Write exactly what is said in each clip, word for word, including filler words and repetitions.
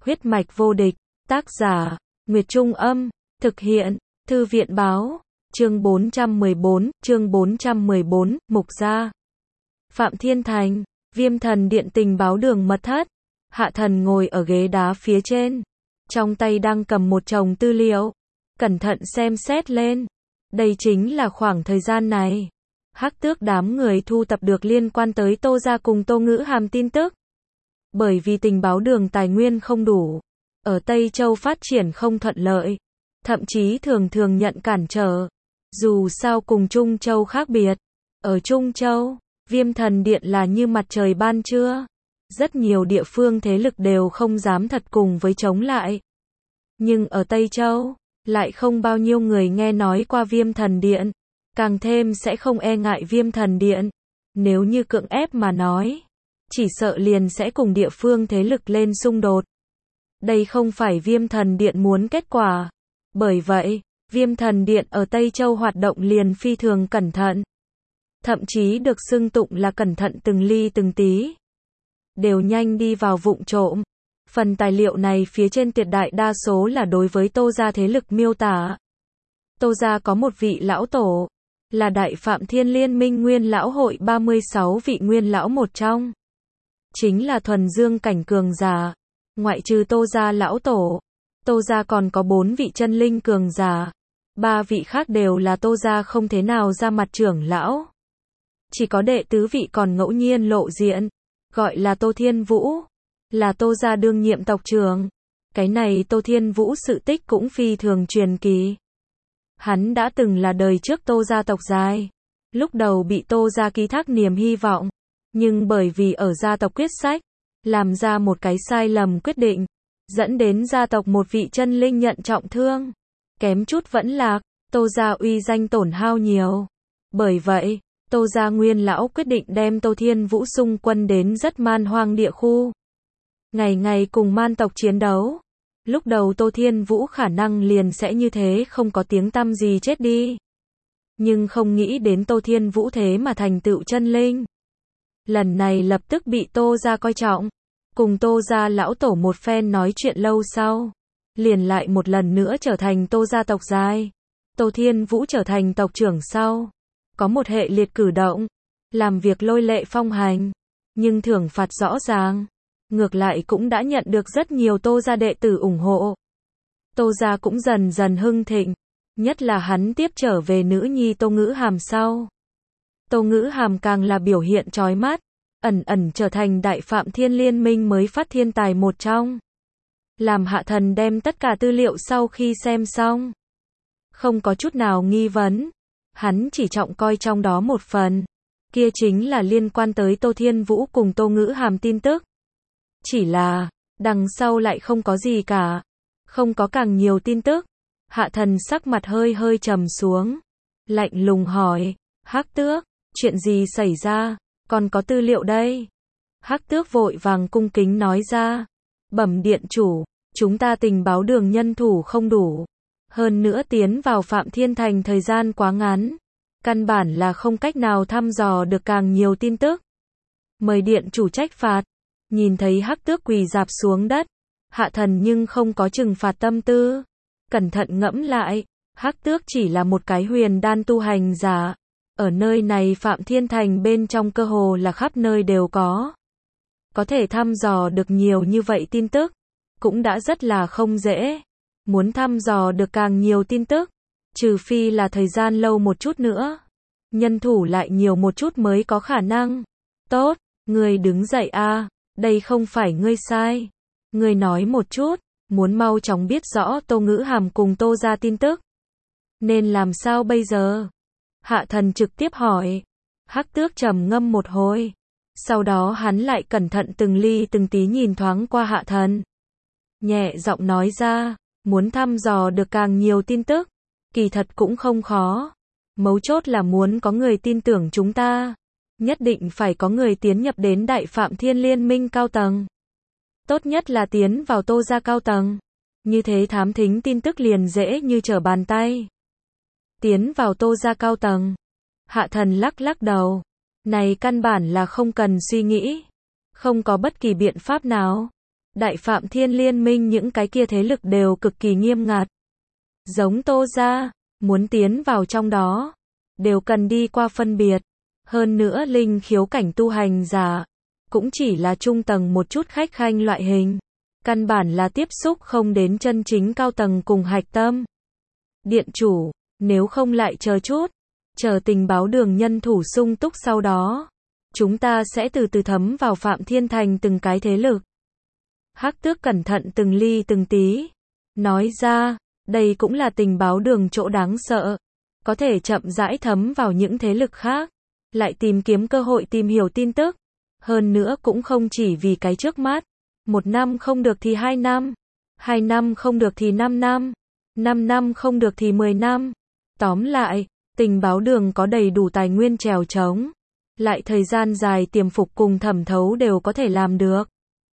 Huyết mạch vô địch, tác giả, Nguyệt Trung Âm, thực hiện, Thư viện Báo, chương bốn trăm mười bốn, chương bốn trăm mười bốn, Mục Gia. Phạm Thiên Thành, Viêm Thần Điện tình báo đường mật thất. Hạ Thần ngồi ở ghế đá phía trên, trong tay đang cầm một chồng tư liệu, cẩn thận xem xét lên. Đây chính là khoảng thời gian này, Hắc Tước đám người thu tập được liên quan tới Tô gia cùng Tô Ngữ Hàm tin tức. Bởi vì tình báo đường tài nguyên không đủ, ở Tây Châu phát triển không thuận lợi, thậm chí thường thường nhận cản trở. Dù sao cùng Trung Châu khác biệt, ở Trung Châu, Viêm Thần Điện là như mặt trời ban trưa, rất nhiều địa phương thế lực đều không dám thật cùng với chống lại. Nhưng ở Tây Châu, lại không bao nhiêu người nghe nói qua Viêm Thần Điện, càng thêm sẽ không e ngại Viêm Thần Điện. Nếu như cưỡng ép mà nói, chỉ sợ liền sẽ cùng địa phương thế lực lên xung đột. Đây không phải Viêm Thần Điện muốn kết quả. Bởi vậy, Viêm Thần Điện ở Tây Châu hoạt động liền phi thường cẩn thận. Thậm chí được xưng tụng là cẩn thận từng ly từng tí. Đều nhanh đi vào vụng trộm. Phần tài liệu này phía trên tuyệt đại đa số là đối với Tô gia thế lực miêu tả. Tô gia có một vị lão tổ, là Đại Phạm Thiên Liên Minh Nguyên Lão Hội ba mươi sáu vị Nguyên Lão một trong. Chính là thuần dương cảnh cường giả. Ngoại trừ Tô gia lão tổ, Tô gia còn có bốn vị chân linh cường giả. Ba vị khác đều là Tô gia không thế nào ra mặt trưởng lão. Chỉ có đệ tứ vị còn ngẫu nhiên lộ diện, gọi là Tô Thiên Vũ, là Tô gia đương nhiệm tộc trưởng. Cái này Tô Thiên Vũ sự tích cũng phi thường truyền kỳ. Hắn đã từng là đời trước Tô gia tộc dài, lúc đầu bị Tô gia ký thác niềm hy vọng, nhưng bởi vì ở gia tộc quyết sách, làm ra một cái sai lầm quyết định, dẫn đến gia tộc một vị chân linh nhận trọng thương, kém chút vẫn lạc, Tô gia uy danh tổn hao nhiều. Bởi vậy, Tô gia nguyên lão quyết định đem Tô Thiên Vũ xung quân đến rất man hoang địa khu, ngày ngày cùng man tộc chiến đấu. Lúc đầu Tô Thiên Vũ khả năng liền sẽ như thế không có tiếng tăm gì chết đi. Nhưng không nghĩ đến Tô Thiên Vũ thế mà thành tựu chân linh. Lần này lập tức bị Tô gia coi trọng. Cùng Tô gia lão tổ một phen nói chuyện lâu sau, liền lại một lần nữa trở thành Tô gia tộc dài. Tô Thiên Vũ trở thành tộc trưởng sau, có một hệ liệt cử động, làm việc lôi lệ phong hành, nhưng thưởng phạt rõ ràng. Ngược lại cũng đã nhận được rất nhiều Tô gia đệ tử ủng hộ. Tô gia cũng dần dần hưng thịnh, nhất là hắn tiếp trở về nữ nhi Tô Ngữ Hàm sau. Tô Ngữ Hàm càng là biểu hiện chói mắt, ẩn ẩn trở thành Đại Phạm Thiên Liên Minh mới phát thiên tài một trong. Làm Hạ Thần đem tất cả tư liệu sau khi xem xong, không có chút nào nghi vấn, hắn chỉ trọng coi trong đó một phần, kia chính là liên quan tới Tô Thiên Vũ cùng Tô Ngữ Hàm tin tức. Chỉ là, đằng sau lại không có gì cả, không có càng nhiều tin tức. Hạ Thần sắc mặt hơi hơi trầm xuống, lạnh lùng hỏi, Hắc Tước, chuyện gì xảy ra, còn có tư liệu đây. Hắc Tước vội vàng cung kính nói ra, bẩm điện chủ, chúng ta tình báo đường nhân thủ không đủ, hơn nữa tiến vào Phạm Thiên Thành thời gian quá ngắn, căn bản là không cách nào thăm dò được càng nhiều tin tức. Mời điện chủ trách phạt. Nhìn thấy Hắc Tước quỳ rạp xuống đất, Hạ Thần nhưng không có trừng phạt tâm tư. Cẩn thận ngẫm lại, Hắc Tước chỉ là một cái huyền đan tu hành giả. Ở nơi này Phạm Thiên Thành bên trong cơ hồ là khắp nơi đều có. Có thể thăm dò được nhiều như vậy tin tức, cũng đã rất là không dễ. Muốn thăm dò được càng nhiều tin tức, trừ phi là thời gian lâu một chút nữa, nhân thủ lại nhiều một chút mới có khả năng. Tốt, ngươi đứng dậy a. Đây không phải ngươi sai. Ngươi nói một chút, muốn mau chóng biết rõ Tô Ngữ Hàm cùng Tô gia tin tức. Nên làm sao bây giờ? Hạ Thần trực tiếp hỏi. Hắc Tước trầm ngâm một hồi. Sau đó hắn lại cẩn thận từng ly từng tí nhìn thoáng qua Hạ Thần. Nhẹ giọng nói ra, muốn thăm dò được càng nhiều tin tức, kỳ thật cũng không khó. Mấu chốt là muốn có người tin tưởng chúng ta. Nhất định phải có người tiến nhập đến Đại Phạm Thiên Liên Minh cao tầng. Tốt nhất là tiến vào Tô gia cao tầng. Như thế thám thính tin tức liền dễ như trở bàn tay. Tiến vào Tô gia cao tầng. Hạ Thần lắc lắc đầu. Này căn bản là không cần suy nghĩ. Không có bất kỳ biện pháp nào. Đại Phạm Thiên Liên minh những cái kia thế lực đều cực kỳ nghiêm ngặt. Giống Tô gia, muốn tiến vào trong đó, đều cần đi qua phân biệt. Hơn nữa linh khiếu cảnh tu hành giả, cũng chỉ là trung tầng một chút khách khanh loại hình. Căn bản là tiếp xúc không đến chân chính cao tầng cùng hạch tâm. Điện chủ, nếu không lại chờ chút, chờ tình báo đường nhân thủ sung túc sau đó, chúng ta sẽ từ từ thấm vào Phạm Thiên Thành từng cái thế lực. Hắc Tước cẩn thận từng ly từng tí, nói ra, đây cũng là tình báo đường chỗ đáng sợ, có thể chậm rãi thấm vào những thế lực khác, lại tìm kiếm cơ hội tìm hiểu tin tức, hơn nữa cũng không chỉ vì cái trước mắt, một năm không được thì hai năm, hai năm không được thì năm năm, năm năm không được thì mười năm. Tóm lại, tình báo đường có đầy đủ tài nguyên trèo trống, lại thời gian dài tiềm phục cùng thẩm thấu đều có thể làm được.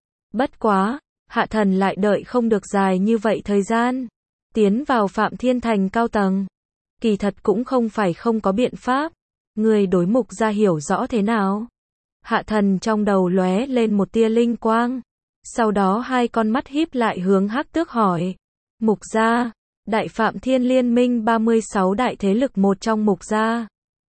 Bất quá, Hạ Thần lại đợi không được dài như vậy thời gian, tiến vào Phạm Thiên Thành cao tầng. Kỳ thật cũng không phải không có biện pháp, người đối Mục gia hiểu rõ thế nào? Hạ Thần trong đầu lóe lên một tia linh quang, sau đó hai con mắt híp lại hướng Hắc Tước hỏi. Mục gia, Đại Phạm Thiên Liên minh ba mươi sáu đại thế lực một trong Mục gia.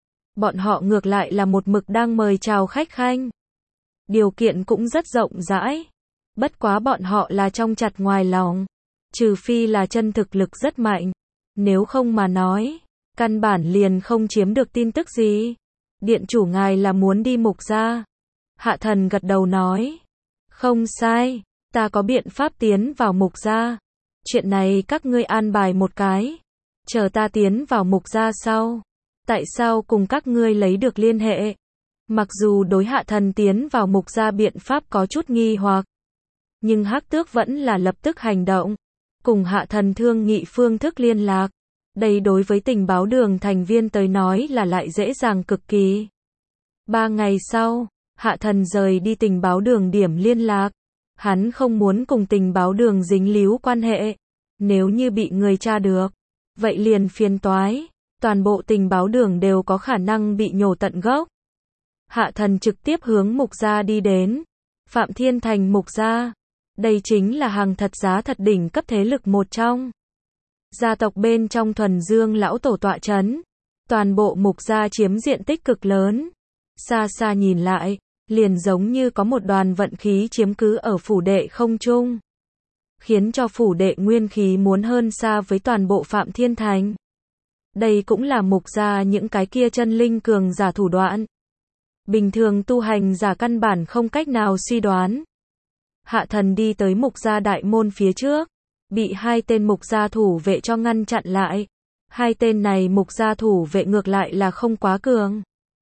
Bọn họ ngược lại là một mực đang mời chào khách khanh. Điều kiện cũng rất rộng rãi. Bất quá bọn họ là trong chặt ngoài lòng. Trừ phi là chân thực lực rất mạnh. Nếu không mà nói, căn bản liền không chiếm được tin tức gì. Điện chủ ngài là muốn đi Mục gia. Hạ Thần gật đầu nói. Không sai, ta có biện pháp tiến vào Mục gia. Chuyện này các ngươi an bài một cái. Chờ ta tiến vào Mục gia sau. Tại sao cùng các ngươi lấy được liên hệ? Mặc dù đối Hạ Thần tiến vào Mục gia biện pháp có chút nghi hoặc, nhưng Hắc Tước vẫn là lập tức hành động, cùng Hạ Thần thương nghị phương thức liên lạc. Đây đối với tình báo đường thành viên tới nói là lại dễ dàng cực kỳ. Ba ngày sau, Hạ Thần rời đi tình báo đường điểm liên lạc. Hắn không muốn cùng tình báo đường dính líu quan hệ. Nếu như bị người tra được, vậy liền phiền toái. Toàn bộ tình báo đường đều có khả năng bị nhổ tận gốc. Hạ Thần trực tiếp hướng Mục gia đi đến. Phạm Thiên Thành Mục gia. Đây chính là hàng thật giá thật đỉnh cấp thế lực một trong. Gia tộc bên trong thuần dương lão tổ tọa chấn. Toàn bộ Mục gia chiếm diện tích cực lớn. Xa xa nhìn lại, liền giống như có một đoàn vận khí chiếm cứ ở phủ đệ không trung. Khiến cho phủ đệ nguyên khí muốn hơn xa với toàn bộ Phạm Thiên Thành. Đây cũng là Mục gia những cái kia chân linh cường giả thủ đoạn. Bình thường tu hành giả căn bản không cách nào suy đoán. Hạ Thần đi tới Mục gia đại môn phía trước, bị hai tên Mục gia thủ vệ cho ngăn chặn lại. Hai tên này Mục gia thủ vệ ngược lại là không quá cường.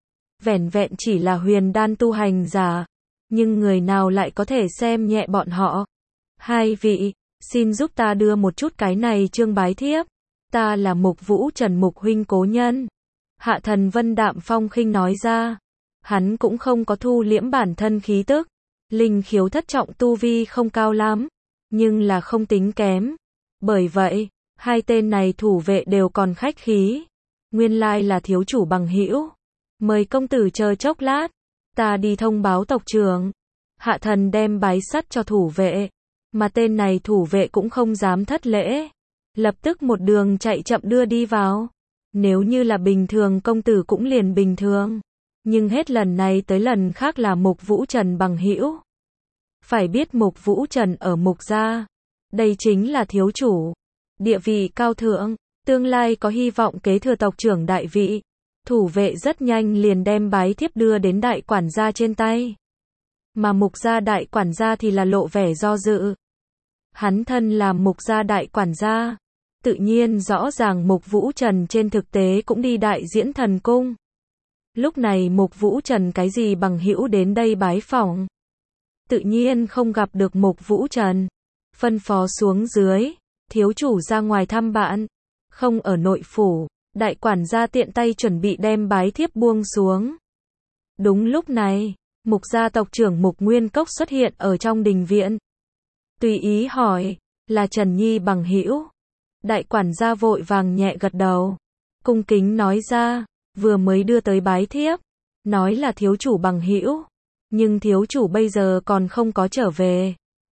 Vẻn vẹn chỉ là huyền đan tu hành giả, nhưng người nào lại có thể xem nhẹ bọn họ. Hai vị, xin giúp ta đưa một chút cái này chương bái thiếp. Ta là Mục Vũ Trần Mục huynh cố nhân. Hạ Thần vân đạm phong khinh nói ra. Hắn cũng không có thu liễm bản thân khí tức. Linh khiếu thất trọng tu vi không cao lắm, nhưng là không tính kém. Bởi vậy, hai tên này thủ vệ đều còn khách khí. Nguyên lai là thiếu chủ bằng hữu. Mời công tử chờ chốc lát, ta đi thông báo tộc trưởng. Hạ Thần đem bái sắt cho thủ vệ, mà tên này thủ vệ cũng không dám thất lễ. Lập tức một đường chạy chậm đưa đi vào. Nếu như là bình thường công tử cũng liền bình thường. Nhưng hết lần này tới lần khác là Mục Vũ Trần bằng hữu. Phải biết Mục Vũ Trần ở Mục gia. Đây chính là thiếu chủ. Địa vị cao thượng, tương lai có hy vọng kế thừa tộc trưởng đại vị. Thủ vệ rất nhanh liền đem bái thiếp đưa đến đại quản gia trên tay. Mà Mục gia đại quản gia thì là lộ vẻ do dự. Hắn thân làm Mục gia đại quản gia. Tự nhiên rõ ràng Mục Vũ Trần trên thực tế cũng đi đại diễn thần cung. Lúc này Mục Vũ Trần cái gì bằng hữu đến đây bái phỏng. Tự nhiên không gặp được Mục Vũ Trần. Phân phó xuống dưới, thiếu chủ ra ngoài thăm bạn. Không ở nội phủ, đại quản gia tiện tay chuẩn bị đem bái thiếp buông xuống. Đúng lúc này, Mục gia tộc trưởng Mục Nguyên Cốc xuất hiện ở trong đình viện. Tùy ý hỏi, là Trần Nhi bằng hữu. Đại quản gia vội vàng nhẹ gật đầu. Cung kính nói ra, vừa mới đưa tới bái thiếp. Nói là thiếu chủ bằng hữu. Nhưng thiếu chủ bây giờ còn không có trở về.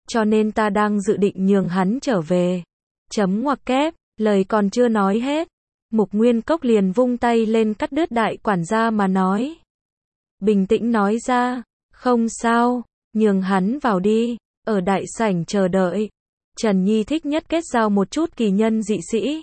cho nên ta đang dự định nhường hắn trở về. Chấm ngoặc kép, lời còn chưa nói hết. Mục Nguyên Cốc liền vung tay lên cắt đứt đại quản gia mà nói. Bình tĩnh nói ra, không sao, nhường hắn vào đi, ở đại sảnh chờ đợi. Trần Nhi thích nhất kết giao một chút kỳ nhân dị sĩ.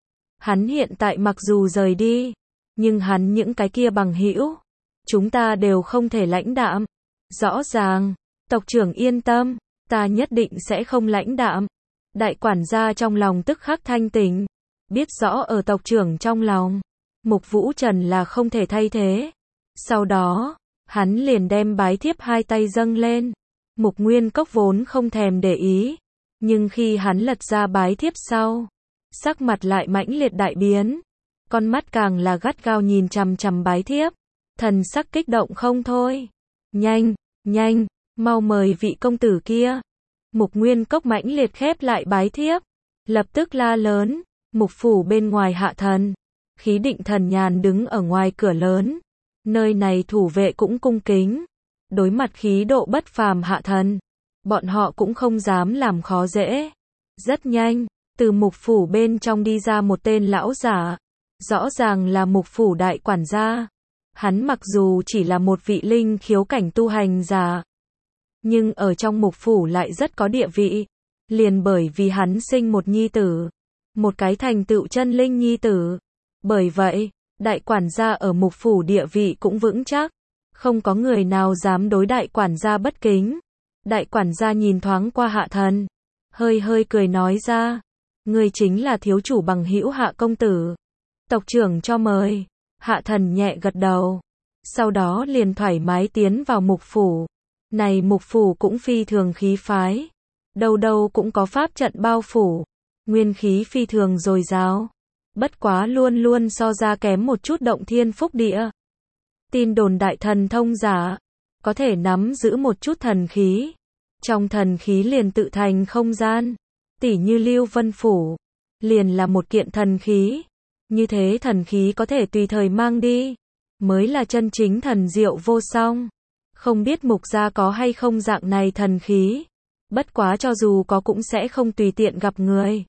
Hắn hiện tại mặc dù rời đi, nhưng hắn những cái kia bằng hữu, chúng ta đều không thể lãnh đạm. Rõ ràng, tộc trưởng yên tâm, ta nhất định sẽ không lãnh đạm. Đại quản gia trong lòng tức khắc thanh tỉnh, biết rõ ở tộc trưởng trong lòng, Mục Vũ Trần là không thể thay thế. Sau đó, hắn liền đem bái thiếp hai tay dâng lên. Mục Nguyên Cốc vốn không thèm để ý, nhưng khi hắn lật ra bái thiếp sau, sắc mặt lại mãnh liệt đại biến, con mắt càng là gắt gao nhìn chằm chằm bái thiếp, thần sắc kích động không thôi. Nhanh, nhanh, mau mời vị công tử kia. Mục Nguyên Cốc mãnh liệt khép lại bái thiếp, lập tức la lớn. Mục phủ bên ngoài Hạ Thần, Khí Định Thần Nhàn đứng ở ngoài cửa lớn, nơi này thủ vệ cũng cung kính, đối mặt khí độ bất phàm Hạ Thần, bọn họ cũng không dám làm khó dễ. Rất nhanh, từ mục phủ bên trong đi ra một tên lão giả, rõ ràng là mục phủ đại quản gia. Hắn mặc dù chỉ là một vị linh khiếu cảnh tu hành giả, nhưng ở trong mục phủ lại rất có địa vị, liền bởi vì hắn sinh một nhi tử, một cái thành tựu chân linh nhi tử. Bởi vậy, đại quản gia ở mục phủ địa vị cũng vững chắc, không có người nào dám đối đại quản gia bất kính. Đại quản gia nhìn thoáng qua Hạ Thần, hơi hơi cười nói ra, ngươi chính là thiếu chủ bằng hữu Hạ công tử. Tộc trưởng cho mời. Hạ Thần nhẹ gật đầu, sau đó liền thoải mái tiến vào mục phủ. Này mục phủ cũng phi thường khí phái, đâu đâu cũng có pháp trận bao phủ, nguyên khí phi thường dồi dào, bất quá luôn luôn so ra kém một chút động thiên phúc địa. Tin đồn đại thần thông giả, có thể nắm giữ một chút thần khí, trong thần khí liền tự thành không gian, tỉ như Lưu Vân Phủ, liền là một kiện thần khí, như thế thần khí có thể tùy thời mang đi, mới là chân chính thần diệu vô song. Không biết mục gia có hay không dạng này thần khí, bất quá cho dù có cũng sẽ không tùy tiện gặp người.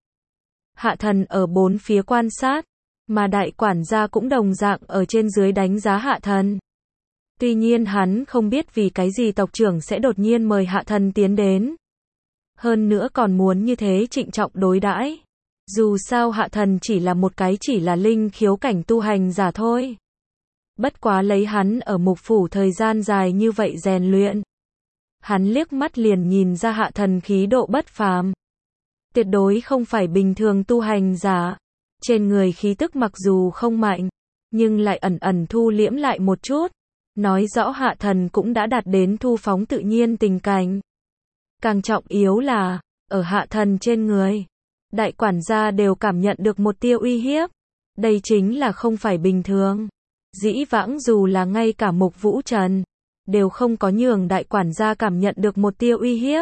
Hạ Thần ở bốn phía quan sát, mà đại quản gia cũng đồng dạng ở trên dưới đánh giá Hạ Thần. Tuy nhiên hắn không biết vì cái gì tộc trưởng sẽ đột nhiên mời Hạ Thần tiến đến. Hơn nữa còn muốn như thế trịnh trọng đối đãi. Dù sao Hạ Thần chỉ là một cái chỉ là linh khiếu cảnh tu hành giả thôi. Bất quá lấy hắn ở mục phủ thời gian dài như vậy rèn luyện, hắn liếc mắt liền nhìn ra Hạ Thần khí độ bất phàm. Tuyệt đối không phải bình thường tu hành giả. Trên người khí tức mặc dù không mạnh, nhưng lại ẩn ẩn thu liễm lại một chút, nói rõ Hạ Thần cũng đã đạt đến thu phóng tự nhiên tình cảnh. Càng trọng yếu là, ở Hạ Thần trên người, đại quản gia đều cảm nhận được một tia uy hiếp. Đây chính là không phải bình thường. Dĩ vãng dù là ngay cả Mục Vũ Trần, đều không có nhường đại quản gia cảm nhận được một tia uy hiếp.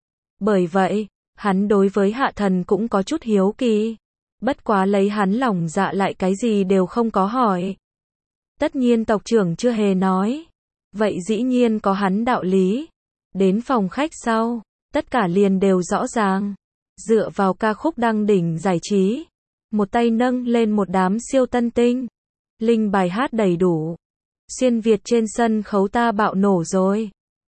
Bởi vậy, hắn đối với Hạ Thần cũng có chút hiếu kỳ. Bất quá lấy hắn lòng dạ lại cái gì đều không có hỏi. Tất nhiên tộc trưởng chưa hề nói, vậy dĩ nhiên có hắn đạo lý. Đến phòng khách sau, tất cả liền đều rõ ràng. Dựa vào ca khúc đăng đỉnh giải trí, một tay nâng lên một đám siêu tân tinh, linh bài hát đầy đủ. Xuyên Việt trên sân khấu ta bạo nổ rồi.